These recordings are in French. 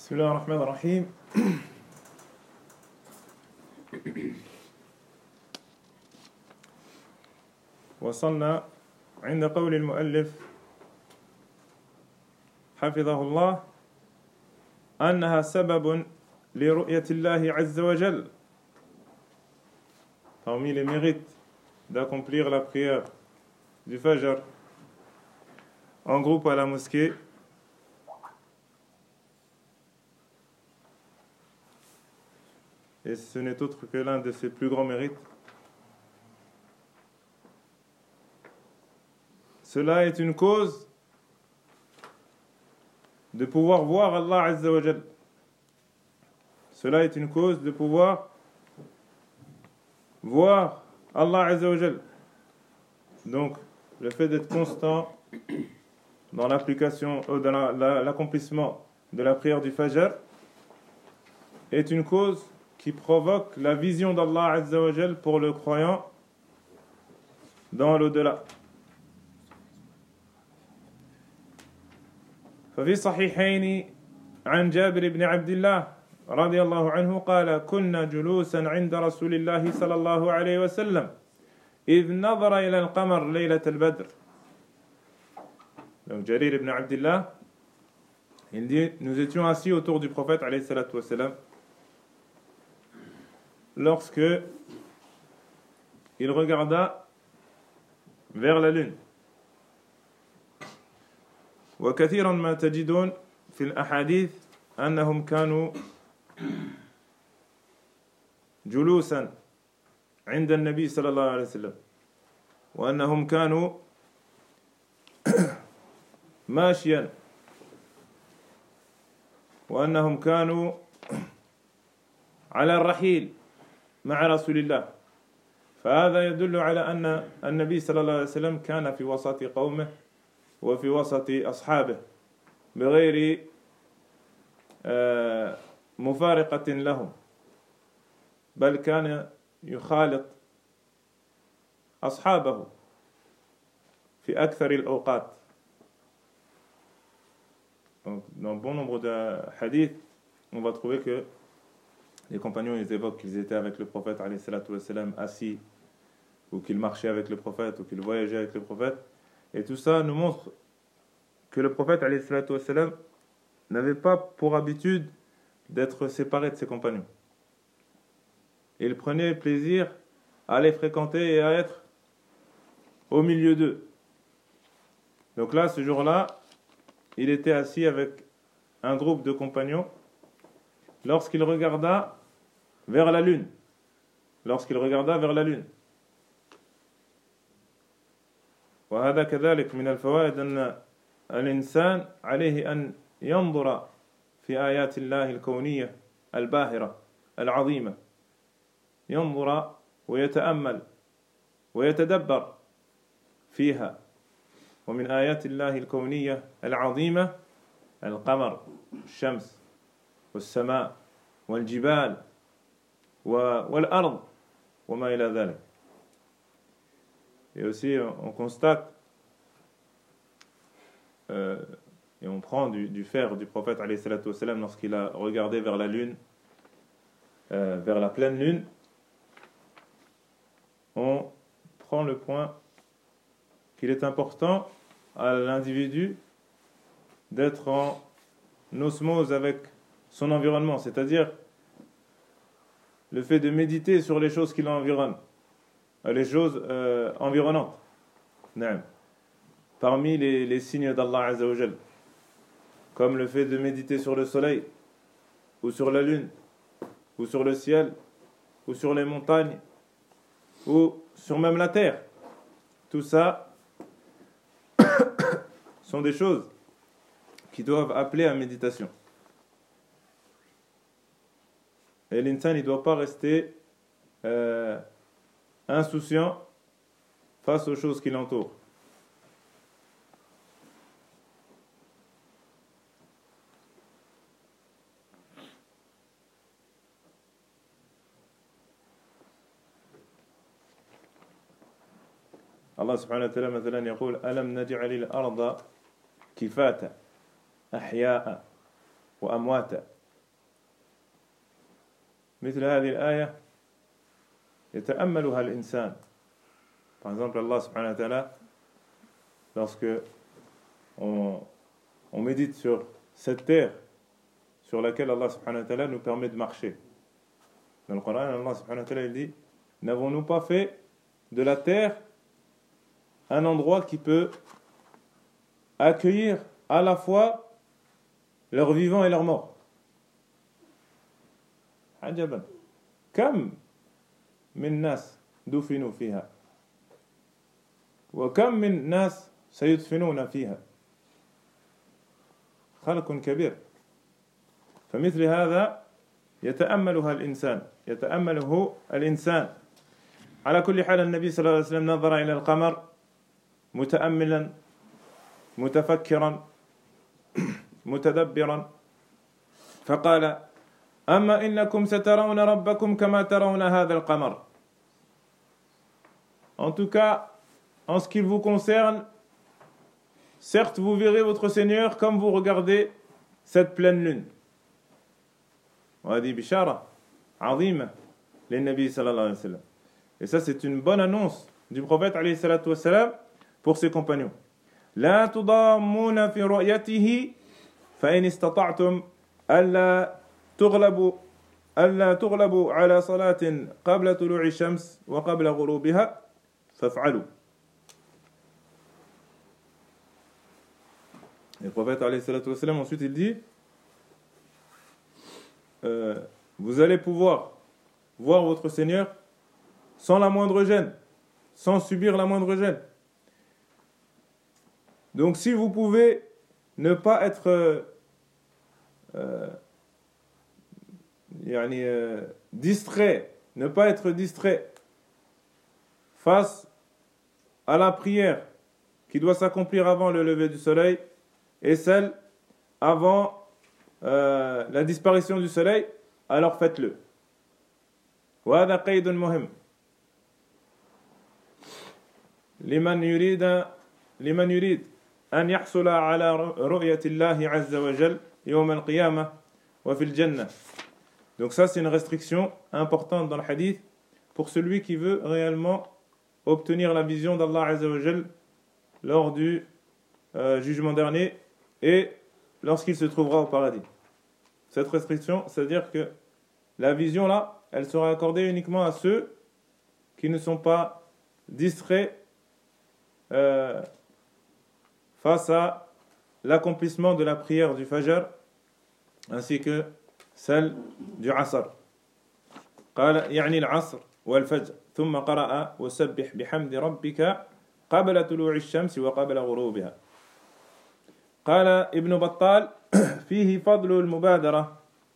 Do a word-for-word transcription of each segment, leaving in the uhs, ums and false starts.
بسم الله الرحمن الرحيم. وصلنا عند قول المؤلف حفظه الله أنها سبب لرؤية الله عز وجل. Parmi les mérites d'accomplir la prière du Fajr en groupe à la mosquée, et ce n'est autre que l'un de ses plus grands mérites, cela est une cause de pouvoir voir Allah Azza wa Jal. Cela est une cause de pouvoir voir Allah Azza wa Jal. Donc, le fait d'être constant dans l'application, euh, dans la, la, l'accomplissement de la prière du Fajr est une cause qui provoque la vision d'Allah Azza wa Jal pour le croyant dans l'au-delà. ففي الصحيحين عن جابر بن عبد الله رضي الله عنه قال كنا جلوسا عند رسول الله صلى الله عليه وسلم إذ نظر إلى القمر ليلة البدر. Donc Jarir ibn Abdillah, il dit, nous étions assis autour du prophète alayhi salatu wassalam lorsque il regarda vers la lune. وكثيرا ما تجدون في الأحاديث أنهم كانوا جلوسا عند النبي صلى الله عليه وسلم وأنهم كانوا ماشيا وأنهم كانوا على الرحيل مع رسول الله. فهذا يدل على أن النبي صلى الله عليه وسلم كان في وسط قومه وفي وسط أصحابه بغير مفارقة لهم، بل كان يخالط أصحابه في أكثر الأوقات. Donc, dans bon nombre de hadiths, on va trouver que les compagnons ils évoquent qu'ils étaient avec le prophète alayhi salatu wassalam, assis, ou qu'ils marchaient avec le prophète, ou qu'ils voyageaient avec le prophète. Et tout ça nous montre que le prophète alayhi salatu wassalam n'avait pas pour habitude d'être séparé de ses compagnons. Il prenait plaisir à les fréquenter et à être au milieu d'eux. Donc là, ce jour-là, il était assis avec un groupe de compagnons lorsqu'il regarda vers la lune. Lorsqu'il regarda vers la lune. وهذا كذلك من الفوائد أن الإنسان عليه أن ينظر في آيات الله الكونية الباهرة العظيمة، ينظر ويتأمل ويتدبر فيها. ومن آيات الله الكونية العظيمة القمر، الشمس، والسماء، والجبال، والأرض، وما إلى ذلك. Et aussi, on constate euh, et on prend du, du fer du prophète alayhi salatu wassalam lorsqu'il a regardé vers la lune, euh, vers la pleine lune. On prend le point qu'il est important à l'individu d'être en osmose avec son environnement, c'est-à-dire le fait de méditer sur les choses qui l'environnent, les choses euh, environnantes. Parmi les, les signes d'Allah Azza wa Jal, comme le fait de méditer sur le soleil, ou sur la lune, ou sur le ciel, ou sur les montagnes, ou sur même la terre. Tout ça sont des choses qui doivent appeler à méditation. Et l'insan, il ne doit pas rester euh, insouciant face aux choses qui l'entourent. Allah subhanahu wa ta'ala مثلا يقول ألم نجعل الأرض كفاتا أحياء وأمواتا مثل هذه الآية يتأملها الإنسان. Par exemple, Allah subhanahu wa ta'ala, lorsque on, on médite sur cette terre sur laquelle Allah subhanahu wa ta'ala nous permet de marcher. Dans le Coran, Allah subhanahu wa ta'ala il dit: n'avons-nous pas fait de la terre un endroit qui peut accueillir à la fois leurs vivants et leurs morts? عجبا كم من ناس دفنوا فيها وكم من ناس سيدفنون فيها خلق كبير. فمثل هذا يتأملها الإنسان يتأمله الإنسان. على كل حال النبي صلى الله عليه وسلم نظر إلى القمر متأملا متفكرا متدبرا فقال: أما إنكم سترون ربكم كما ترون هذا القمر. En tout cas, en ce qui vous concerne, certes vous verrez votre Seigneur comme vous regardez cette pleine lune. وهذه بشارة عظيمة للنبي صلى الله عليه وسلم. Et ça c'est une bonne annonce du prophète عليه الصلاة والسلام pour ses compagnons. لا تضامون في رؤيته فإن استطعتم ألا تغلبوا ألا تغلبوا على صلاة قبل طلوع الشمس وقبل غروبها فافعلوا. Et le prophète alayhi salatu wassalam, ensuite il dit euh, vous allez pouvoir voir votre Seigneur sans la moindre gêne, sans subir la moindre gêne. Donc si vous pouvez ne pas être euh, euh, yani, euh, distrait, ne pas être distrait face à la prière qui doit s'accomplir avant le lever du soleil et celle avant euh, la disparition du soleil, alors faites-le. وهذا قيد مهم لمن يريد لمن يريد أن يحصل على رؤية الله عز وجل يوم القيامة وفي الجنة. Donc ça c'est une restriction importante dans le hadith pour celui qui veut réellement obtenir la vision d'Allah Azza wa Jal lors du euh, jugement dernier et lorsqu'il se trouvera au paradis. Cette restriction, c'est-à-dire que la vision là, elle sera accordée uniquement à ceux qui ne sont pas distraits euh, face à l'accomplissement de la prière du Fajr ainsi que celle du Asr. قال يعني العصر والفجر ثم قرأ وسبح بحمد ربك قبل طلوع الشمس وقبل غروبها. قال ابن بطال فيه فضل المبادرة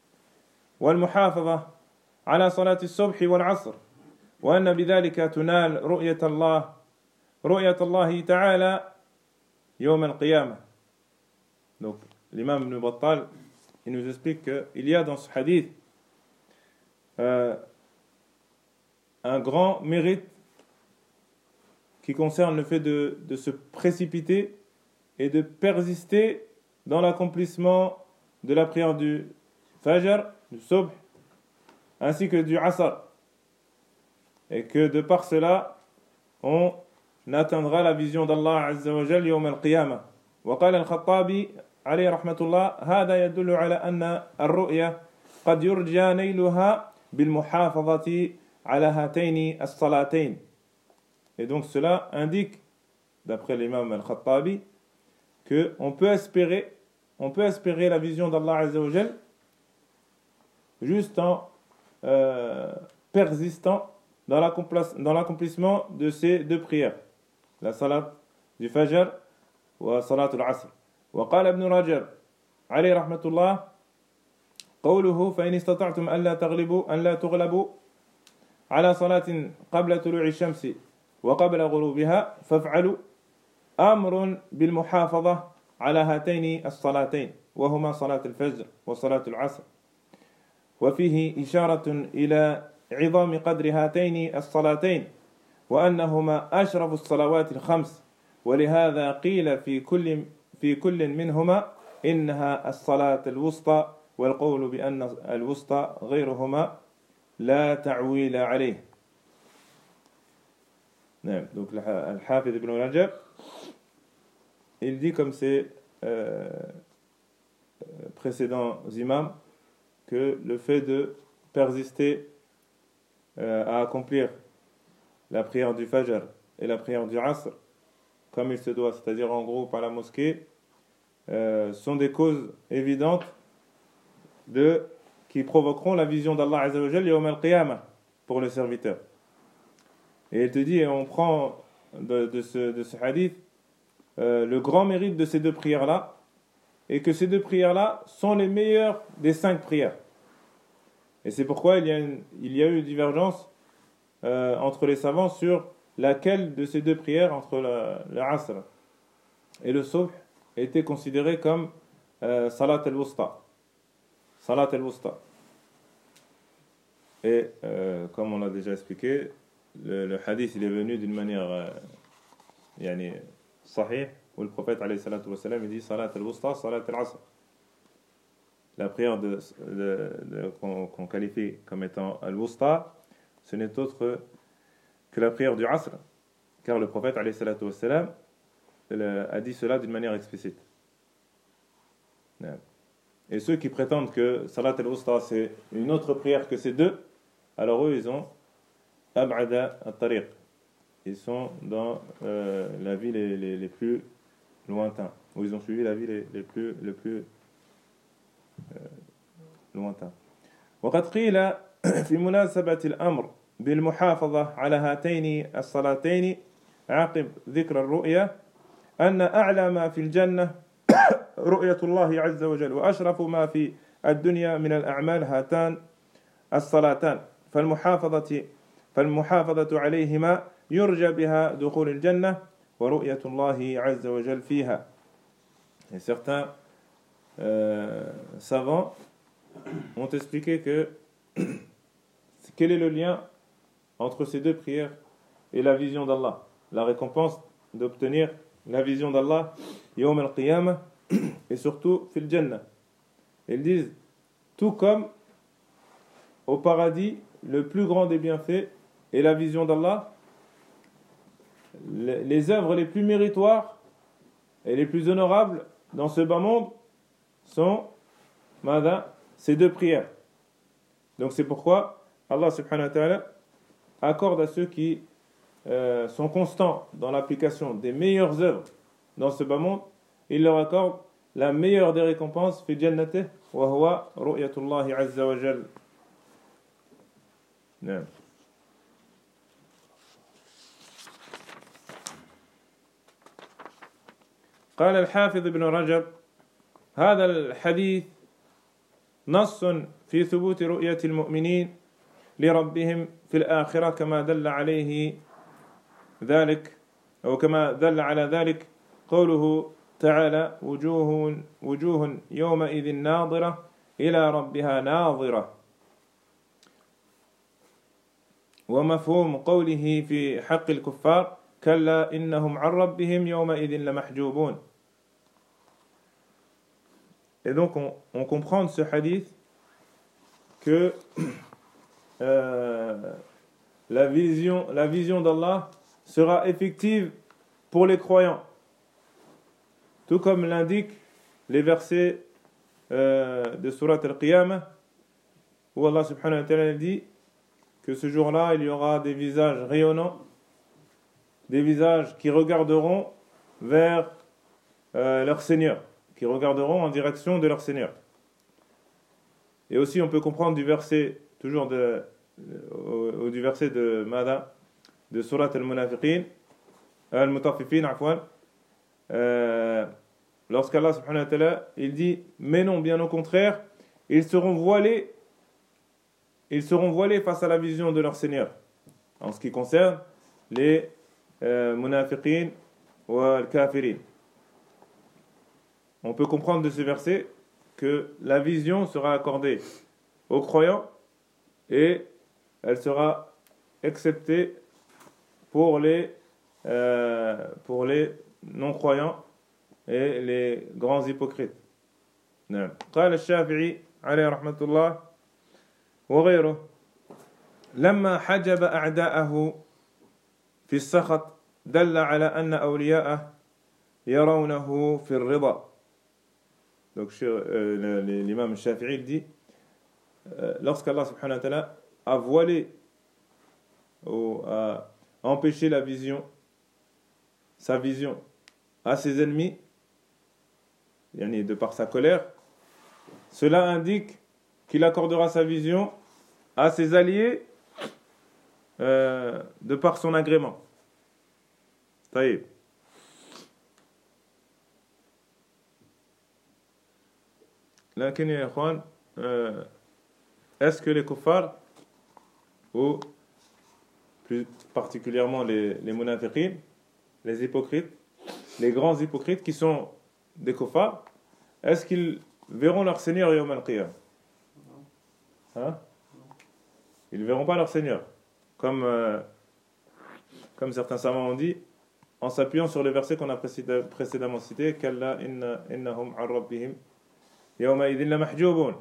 والمحافظة على صلاة الصبح والعصر وأن بذلك تنال رؤية الله رؤية الله تعالى يوم القيامة. Donc l'imam Ibn Battal il nous explique qu'il y a dans ce hadith euh, un grand mérite qui concerne le fait de, de se précipiter et de persister dans l'accomplissement de la prière du Fajr, du Subh, ainsi que du Asr. Et que de par cela, on atteindra la vision d'Allah Azza wa Jal yawm al-Qiyamah. وقال الخطابي عليه رحمة الله هذا يدل على أن الرؤية قد يرجى نيلها بالمحافظة على هاتين الصلاتين. Et donc cela indique, d'après l'imam al-Khattabi, que on peut espérer, on peut espérer la vision d'Allah Azza wa Jal juste en euh, persistant dans l'accomplissement de ces deux prières, la salat du Fajr wa salat al-Asr. وقال ابن رجب عليه رحمة الله قوله فإن استطعتم أن لا تغلبوا أن لا تغلبوا على صلاة قبل طلوع الشمس وقبل غروبها فافعلوا أمر بالمحافظة على هاتين الصلاتين وهما صلاة الفجر وصلاة العصر. وفيه إشارة إلى عظام قدر هاتين الصلاتين وأنهما أشرف الصلوات الخمس ولهذا قيل في كل في كل منهما إنها الصلاة الوسطى والقول بأن الوسطى غيرهما لا تعويل عليه. Donc Al-Hafidh ibn Rajab, il dit comme ses euh, précédents imams que le fait de persister euh, à accomplir la prière du Fajr et la prière du Asr comme il se doit, c'est-à-dire en gros par la mosquée, euh, sont des causes évidentes de, qui provoqueront la vision d'Allah Azza wa Jal yawm al-qiyamah pour le serviteur. Et il te dit, et on prend de, de, ce, de ce hadith euh, le grand mérite de ces deux prières-là, et que ces deux prières-là sont les meilleures des cinq prières. Et c'est pourquoi il y a, une, il y a eu une divergence euh, entre les savants sur laquelle de ces deux prières, entre le, le Asr et le Subh, était considérée comme euh, Salat al-Wusta. Salat al-Wusta. Et euh, comme on l'a déjà expliqué, le, le hadith il est venu d'une manière euh, yani, sahih, où le prophète alayhi salatu wa salam, il dit Salat al-Wusta, Salat al-Asr. La prière de, de, de, qu'on, qu'on qualifie comme étant al-Wusta, ce n'est autre que la prière du Asr, car le prophète alayhi salatu wa salam a dit cela d'une manière explicite. Et ceux qui prétendent que Salat al-Wusta c'est une autre prière que ces deux, alors eux ils ont Ab'ada al-Tariq, ils sont dans euh, la vie les, les, les plus lointains, ou ils ont suivi la vie les, les plus, les plus euh, lointains. وقد قيل في مناسبة الأمر بالمحافظة على هاتين الصلاتين عقب ذكر الرؤية أن أعلى ما في الجنة رؤية الله عز وجل وأشرف ما في الدنيا من الأعمال هاتان الصلاتان فالمحافظة فالمحافظة عليهما يرجى بها دخول الجنة ورؤية الله عز وجل فيها. Et certains euh, savants ont expliqué que quel est le lien entre ces deux prières et la vision d'Allah, la récompense d'obtenir la vision d'Allah yawm al-qiyamah et surtout fil jannah. Ils disent tout comme au paradis le plus grand des bienfaits est la vision d'Allah, les, les œuvres les plus méritoires et les plus honorables dans ce bas monde sont mada, ces deux prières. Donc c'est pourquoi Allah subhanahu wa ta'ala accorde à ceux qui euh, sont constants dans l'application des meilleures œuvres dans ce bas monde, il leur accorde la meilleure des récompenses fi jannatih wa huwa ru'yatullahi azza wa jal. نعم. قال الحافظ ابن رجب هذا الحديث نص في ثبوت رؤية المؤمنين لربهم في الآخرة كما دل عليه ذلك أو كما دل على ذلك قوله تعالى وجوه وجوه يومئذ ناظرة إلى ربها ناظرة ومفهوم قوله في حق الكفار كلا إنهم عن ربهم يومئذ لمحجوبون. Et donc on, on comprend de ce hadith que euh, la vision, la vision d'Allah sera effective pour les croyants, tout comme l'indiquent les versets euh, de Surat Al-Qiyamah où Allah subhanahu wa ta'ala dit que ce jour-là il y aura des visages rayonnants, des visages qui regarderont vers euh, leur Seigneur, qui regarderont en direction de leur Seigneur. Et aussi on peut comprendre du verset, toujours de, au, du verset de Mada, de Surat Al-Munafiqin, Al-Mutaffifin, afwan, euh, lorsqu'Allah subhanahu wa ta'ala, il dit, mais non, bien au contraire, ils seront voilés, ils seront voilés face à la vision de leur Seigneur, en ce qui concerne les euh, Munafiqin ou Al-Kafirin. On peut comprendre de ce verset que la vision sera accordée aux croyants et elle sera exceptée pour les, euh, pour les non-croyants et les grands hypocrites. قال الشافعي عليه رحمة الله وغيره لما حجب أعداءه في السخط دل على أن أولياءه يرونه في الرضا. Donc euh, l'imam Shafi'i dit euh, lorsqu'Allah subhanahu wa ta'ala a voilé ou a empêché la vision, sa vision à ses ennemis, yani de par sa colère, cela indique qu'il accordera sa vision à ses alliés euh, de par son agrément. Taïb. Lakin ya ikhwan, euh, est-ce que les kuffars, ou plus particulièrement les, les munafiqin, les hypocrites, les grands hypocrites qui sont des kuffars, est-ce qu'ils verront leur Seigneur yawm al-qiyam? Hein? Ils ne verront pas leur Seigneur. Comme, euh, comme certains savants ont dit, en s'appuyant sur le verset qu'on a précédemment cité, Kalla inna innahum an rabbihim yawma idhin la mahjubun.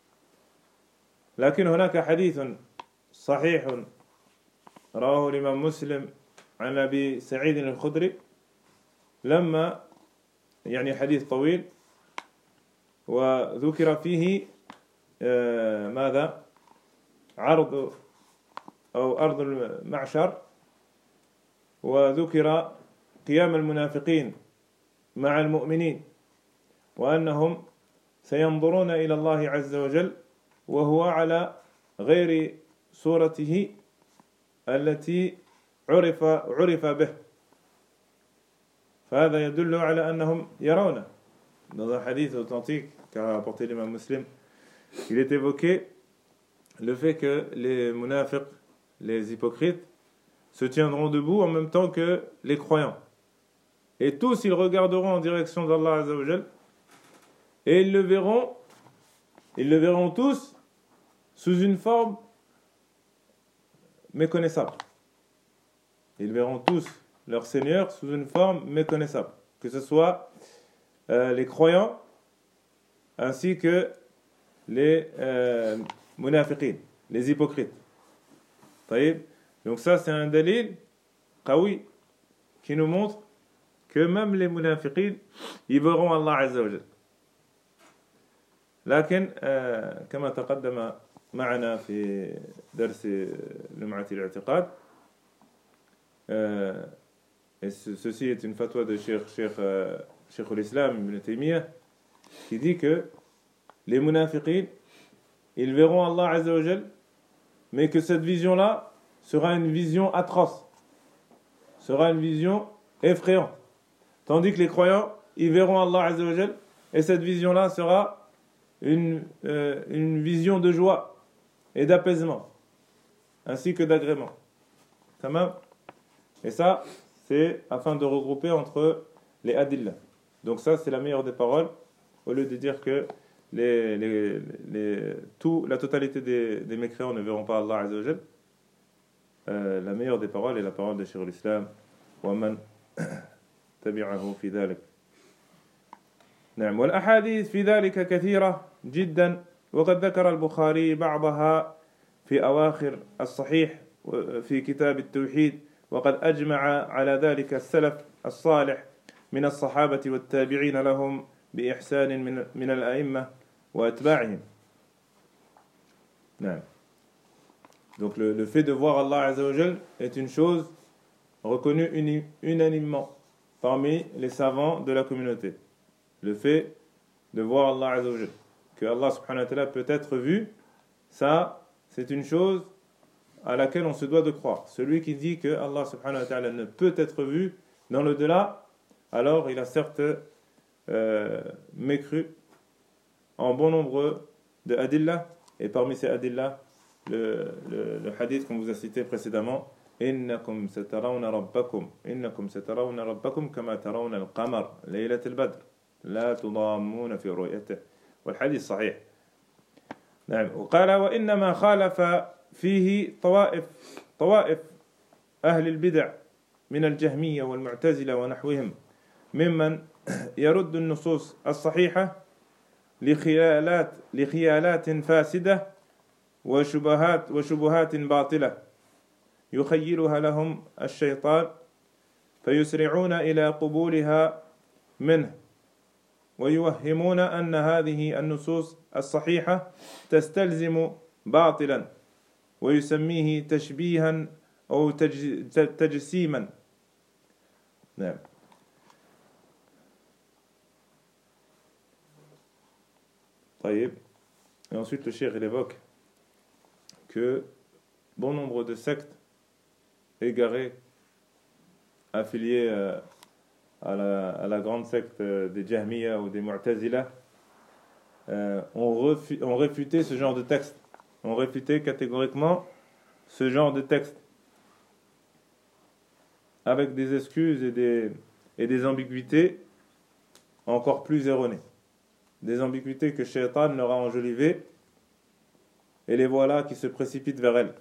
لكن هناك حديث صحيح رواه الإمام مسلم عن أبي سعيد الخدري لما يعني حديث طويل وذكر فيه ماذا عرض أو أرض المعشر وذكر قيام المنافقين مع المؤمنين وأنهم سينظرون إلى الله عز وجل وهو على غير صورته التي عرف عرف به فهذا يدل على أنهم يرونه. Dans un hadith authentique qu'a rapporté l'imam Muslim, il est évoqué le fait que les munafiqs, les hypocrites, se tiendront debout en même temps que les croyants. Et tous, ils regarderont en direction d'Allah Azza wa Jal et ils le verront, ils le verront tous sous une forme méconnaissable. Ils verront tous leur Seigneur sous une forme méconnaissable, que ce soit euh, les croyants ainsi que les euh, munafiqin, les hypocrites. Taïb. Donc ça c'est un dalil qawi qui nous montre que même les munafiqin ils verront Allah Azza wa Jal. لكن كما تقدم معنا في درس لمعة الاعتقاد et ceci est une fatwa de Cheikh Cheikh Cheikh al-Islam Ibn Taymiyyah qui dit que les munafiqin ils verront Allah Azza wa Jal mais que cette vision là sera une vision atroce, sera une vision effrayante, tandis que les croyants ils verront Allah Azza wa Jal et cette vision là sera une, euh, une vision de joie et d'apaisement ainsi que d'agrément. Tamam. Et ça c'est afin de regrouper entre les adillah. Donc ça c'est la meilleure des paroles au lieu de dire que les, les, les, tout, la totalité des, des mécréants ne verront pas Allah Azza wa Jal. Euh, la meilleure des paroles est la parole de Cheikh al-Islam wa man tabi'ahu fi dhalik. نعم والأحاديث في ذلك كثيرة جدا وقد ذكر البخاري بعضها في أواخر الصحيح في كتاب التوحيد وقد أجمع على ذلك السلف الصالح من الصحابة والتابعين لهم بإحسان من من الأئمة وأتباعهم. نعم. Donc le, le fait de voir Allah Azza wa Jal est une chose reconnue uni, unanimement parmi les savants de la communauté. Le fait de voir Allah Azza wa Jal, que Allah subhanahu wa ta'ala peut être vu, ça c'est une chose à laquelle on se doit de croire. Celui qui dit que Allah subhanahu wa ta'ala ne peut être vu dans le delà, alors il a certes euh, mécru en bon nombre de adillah, et parmi ces adillah le, le, le hadith qu'on vous a cité précédemment, innakum satarawna rabbakum innakum satarawna rabbakum kama tarawna al-qamar laylat al-badr la tudammuna fi ru'yatihi والحديث صحيح. نعم. وقال وإنما خالف فيه طوائف طوائف أهل البدع من الجهمية والمعتزلة ونحوهم ممن يرد النصوص الصحيحة لخيالات لخيالات فاسدة وشبهات وشبهات باطلة يخيلها لهم الشيطان فيسرعون إلى قبولها منه ويوهمون أن هذه النصوص الصحيحة تستلزم باطلا ويسميه تشبيها أو تجسيما. نعم. طيب. Et ensuite le cheikh il évoque que bon nombre de sectes égarées affiliées euh, à, la, à la grande secte euh, des Jahmiya ou des Mu'tazila euh, ont, refu, ont réfuté ce genre de texte, ont réfuté catégoriquement ce genre de texte avec des excuses et des, et des ambiguïtés encore plus erronées. Des ambiguïtés que Shaitan leur a enjolivées, et les voilà qui se précipitent vers elles.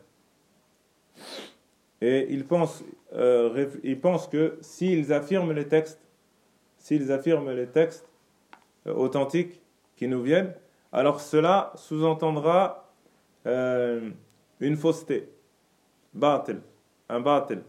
Et ils pensent, euh, ils pensent que s'ils affirment les textes, s'ils affirment les textes euh, authentiques qui nous viennent, alors cela sous-entendra euh, une fausseté, batil, un batil.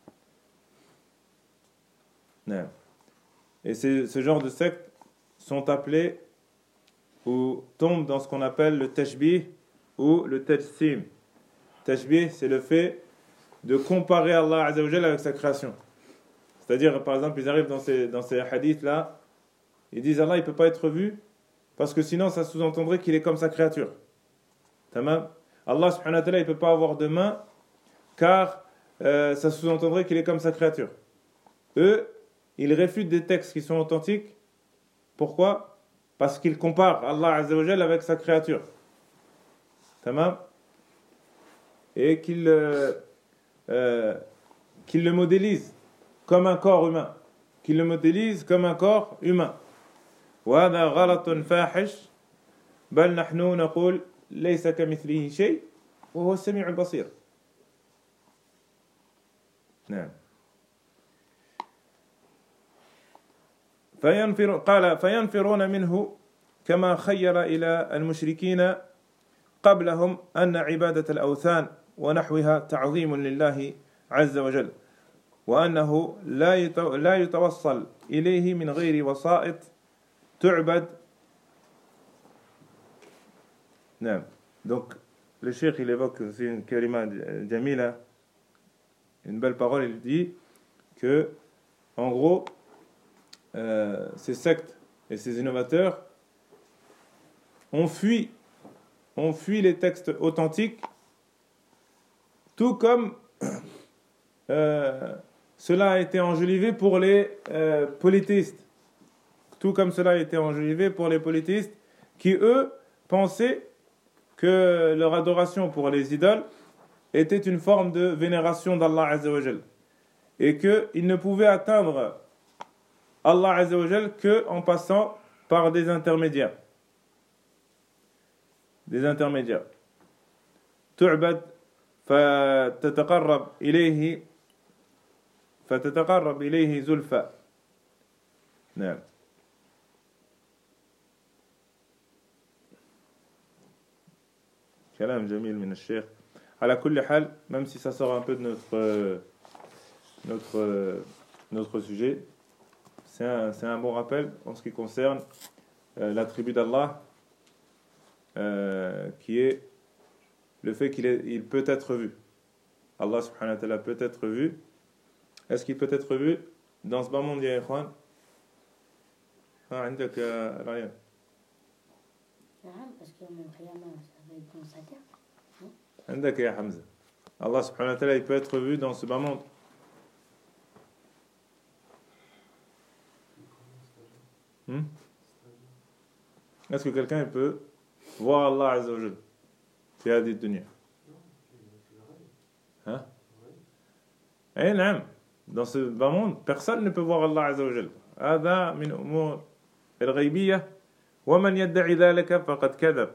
Non. Et ce genre de sectes sont appelés ou tombent dans ce qu'on appelle le tashbih ou le tajsim. Tashbih, c'est le fait de comparer Allah Azza wa Jalla avec sa création. C'est-à-dire, par exemple, ils arrivent dans ces, dans ces hadiths-là, ils disent Allah, il ne peut pas être vu, parce que sinon, ça sous-entendrait qu'il est comme sa créature. Tamam. Allah subhanahu wa ta'ala, il ne peut pas avoir de main, car euh, ça sous-entendrait qu'il est comme sa créature. Eux, ils réfutent des textes qui sont authentiques. Pourquoi ? Parce qu'ils comparent Allah Azza wa Jalla avec sa créature. Tamam. Et qu'ils euh, euh, qu'ils le modélisent comme un corps humain. Qu'ils le modélisent comme un corps humain. وهذا غلط فاحش بل نحن نقول ليس كمثله شيء وهو السميع البصير. نعم. فينفر قال فينفرون منه كما خير إلى المشركين قبلهم أن عبادة الأوثان ونحوها تعظيم لله عز وجل وأنه لا يتوصل إليه من غير وسائط تعبد. نعم. Donc le cheikh il évoque, c'est une kalima jamila, une belle parole. Il dit que en gros euh, ces sectes et ces innovateurs ont fui ont fui les textes authentiques, tout comme euh, cela a été enjolivé pour les euh, polythéistes. Tout comme cela a été enjolivé pour les polythéistes qui, eux, pensaient que leur adoration pour les idoles était une forme de vénération d'Allah Azza wa Jal et qu'ils ne pouvaient atteindre Allah Azza wa Jal qu'en passant par des intermédiaires. Des intermédiaires. تعبد فتتقرب إليه فتتقرب إليه زلفى. نعم. كلام جميل من الشيخ. على كل حال, même si ça sort un peu de notre notre notre sujet, c'est un c'est un bon rappel en ce qui concerne euh, l'attribut d'Allah, euh, qui est le fait qu'il est, il peut être vu. Allah subhanahu wa ta'ala peut être vu. Est-ce qu'il peut être vu dans ce bas monde, ya ikhwan? Ah, عندك رأي؟ نعم parce que يوم القيامة ça va être dans sa terre. عندك يا حمزة. Allah subhanahu wa ta'ala il peut être vu dans ce bas monde. Hmm? Est-ce que quelqu'un peut voir Allah Azza wa Jal في هذه الدنيا؟ Hein? Eh non, dans ce bas monde, personne ne peut voir Allah Azza wa Jal. هذا من أمور الغيبية ومن يدعي ذلك فقد كذب.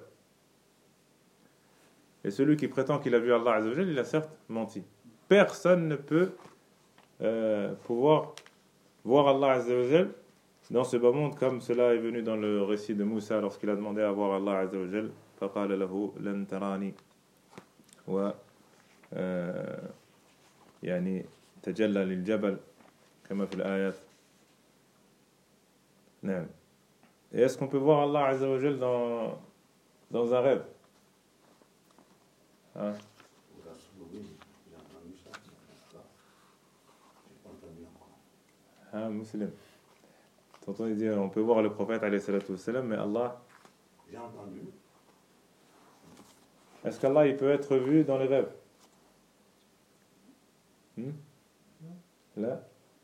Et celui qui prétend qu'il a vu Allah Azza wa Jal, il a certes menti. Personne ne peut euh, pouvoir voir Allah Azza wa Jal dans ce bas monde, comme cela est venu dans le récit de Moussa lorsqu'il a demandé à voir Allah Azza wa Jal. فقال له لن تراني و يعني تجلى للجبل كما في الآيات. نعم. Et est-ce qu'on peut voir Allah Azza wa Jal dans, dans un rêve? Hein? Ah, musulman. T'entends dire, on peut voir le prophète alayhi salatu wassalam, mais Allah. J'ai entendu. Est-ce qu'Allah il peut être vu dans les rêves? Hmm? Là?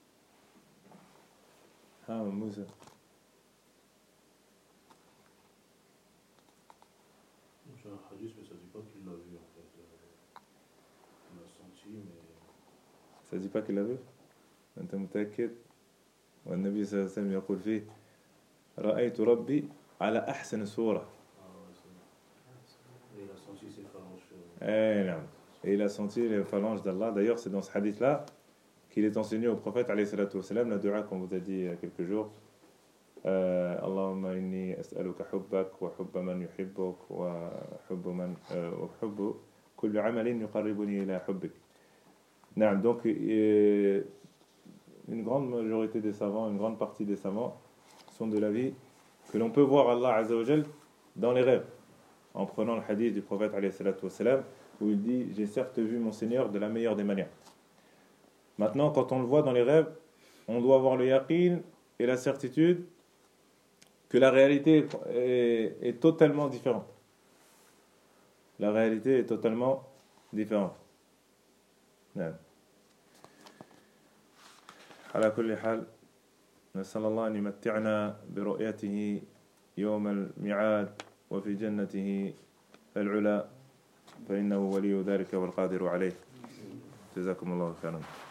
Ah, Moussa. C'est un hadith, mais ça ne dit pas qu'il l'a vu en fait. Il l'a senti, mais. Ça ne dit pas qu'il l'a vu? أنت متأكد؟ والنبي صلى الله عليه وسلم يقول فيه رأيت ربي على أحسن صورة. Et il a senti ses phalanges. Eh non. Et il a senti les phalanges d'Allah. D'ailleurs, c'est dans ce hadith-là qu'il est enseigné au prophète alayhi salatu wassalam, la dua qu'on vous a dit il y a quelques jours. Allahumma inni as'aluka hubbak wa hubba man yuhibbuk wa hubba man wa hubbu kullu amalin yuqarribuni ila hubbik. Non, donc euh, une grande majorité des savants, une grande partie des savants sont de l'avis que l'on peut voir Allah Azza wa Jal dans les rêves, en prenant le hadith du prophète alayhi salatu wassalam, où il dit « J'ai certes vu mon Seigneur de la meilleure des manières ». Maintenant, quand on le voit dans les rêves, on doit avoir le yaqin et la certitude que la réalité est, est totalement différente. La réalité est totalement différente. نعم. على كل حال نسأل الله أن يمتعنا برؤيته يوم الميعاد وفي جنته العلا فإنه ولي ذلك والقادر عليه. جزاكم الله خيرا.